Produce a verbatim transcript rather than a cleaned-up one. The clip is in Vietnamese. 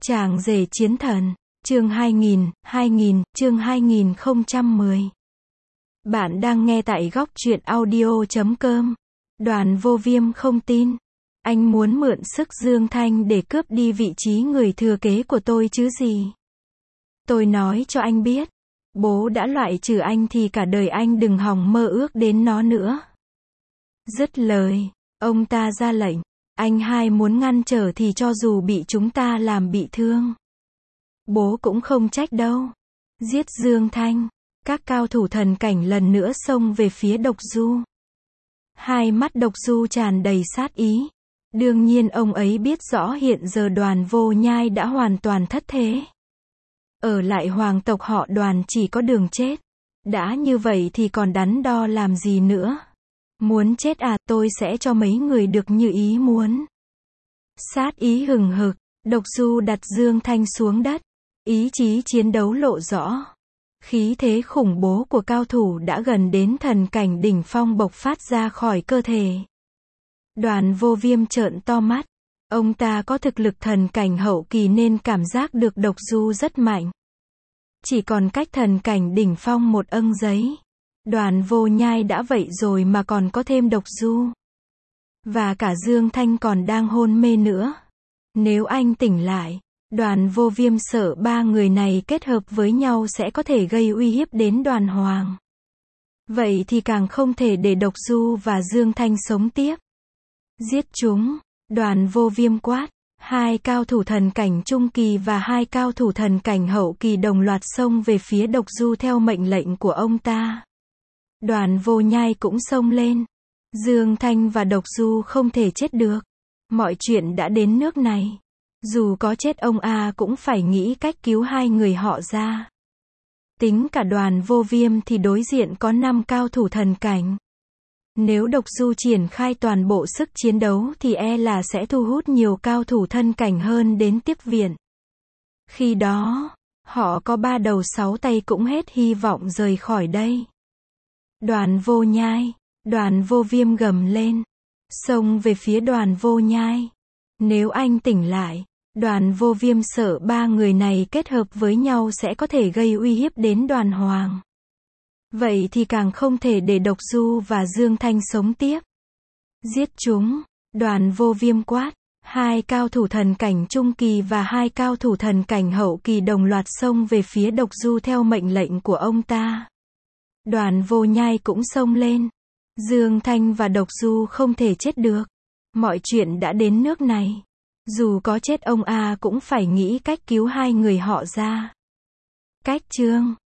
Chàng rể chiến thần, chương hai nghìn, hai nghìn, chương hai nghìn không trăm mười. Bạn đang nghe tại góc truyện audio chấm com. Đoàn Vô Viêm không tin. Anh muốn mượn sức Dương Thanh để cướp đi vị trí người thừa kế của tôi chứ gì. Tôi nói cho anh biết, bố đã loại trừ anh thì cả đời anh đừng hòng mơ ước đến nó nữa. Dứt lời, ông ta ra lệnh. Anh hai muốn ngăn trở thì cho dù bị chúng ta làm bị thương, bố cũng không trách đâu. Giết Dương Thanh. Các cao thủ thần cảnh lần nữa xông về phía Độc Du. Hai mắt Độc Du tràn đầy sát ý. Đương nhiên ông ấy biết rõ hiện giờ Đoàn Vô Nhai đã hoàn toàn thất thế. Ở lại hoàng tộc họ Đoàn chỉ có đường chết. Đã như vậy thì còn đắn đo làm gì nữa. Muốn chết à, tôi sẽ cho mấy người được như ý muốn. Sát ý hừng hực, Độc Du đặt Dương Thanh xuống đất. Ý chí chiến đấu lộ rõ. Khí thế khủng bố của cao thủ đã gần đến thần cảnh đỉnh phong bộc phát ra khỏi cơ thể. Đoàn Vô Viêm trợn to mắt. Ông ta có thực lực thần cảnh hậu kỳ nên cảm giác được Độc Du rất mạnh. Chỉ còn cách thần cảnh đỉnh phong một âng giấy. Đoàn Vô Nhai đã vậy rồi mà còn có thêm Độc Du. Và cả Dương Thanh còn đang hôn mê nữa. Nếu anh tỉnh lại, Đoàn Vô Viêm sợ ba người này kết hợp với nhau sẽ có thể gây uy hiếp đến Đoàn Hoàng. Vậy thì càng không thể để Độc Du và Dương Thanh sống tiếp. Giết chúng, Đoàn Vô Viêm quát. Hai cao thủ thần cảnh trung kỳ và hai cao thủ thần cảnh hậu kỳ đồng loạt xông về phía Độc Du theo mệnh lệnh của ông ta. Đoàn Vô Nhai cũng xông lên. Dương Thanh và Độc Du không thể chết được. Mọi chuyện đã đến nước này. Dù có chết ông A cũng phải nghĩ cách cứu hai người họ ra. Tính cả Đoàn Vô Viêm thì đối diện có năm cao thủ thần cảnh. Nếu Độc Du triển khai toàn bộ sức chiến đấu thì e là sẽ thu hút nhiều cao thủ thân cảnh hơn đến tiếp viện. Khi đó, họ có ba đầu sáu tay cũng hết hy vọng rời khỏi đây. Đoàn Vô Nhai, Đoàn Vô Viêm gầm lên. Xông về phía Đoàn Vô Nhai. Nếu anh tỉnh lại, Đoàn Vô Viêm sợ ba người này kết hợp với nhau sẽ có thể gây uy hiếp đến Đoàn Hoàng. Vậy thì càng không thể để Độc Du và Dương Thanh sống tiếp. Giết chúng, Đoàn Vô Viêm quát. Hai cao thủ thần cảnh trung kỳ và hai cao thủ thần cảnh hậu kỳ đồng loạt xông về phía Độc Du theo mệnh lệnh của ông ta. Đoàn Vô Nhai cũng xông lên. Dương Thanh và Độc Du không thể chết được. Mọi chuyện đã đến nước này. Dù có chết ông A cũng phải nghĩ cách cứu hai người họ ra. Cách chương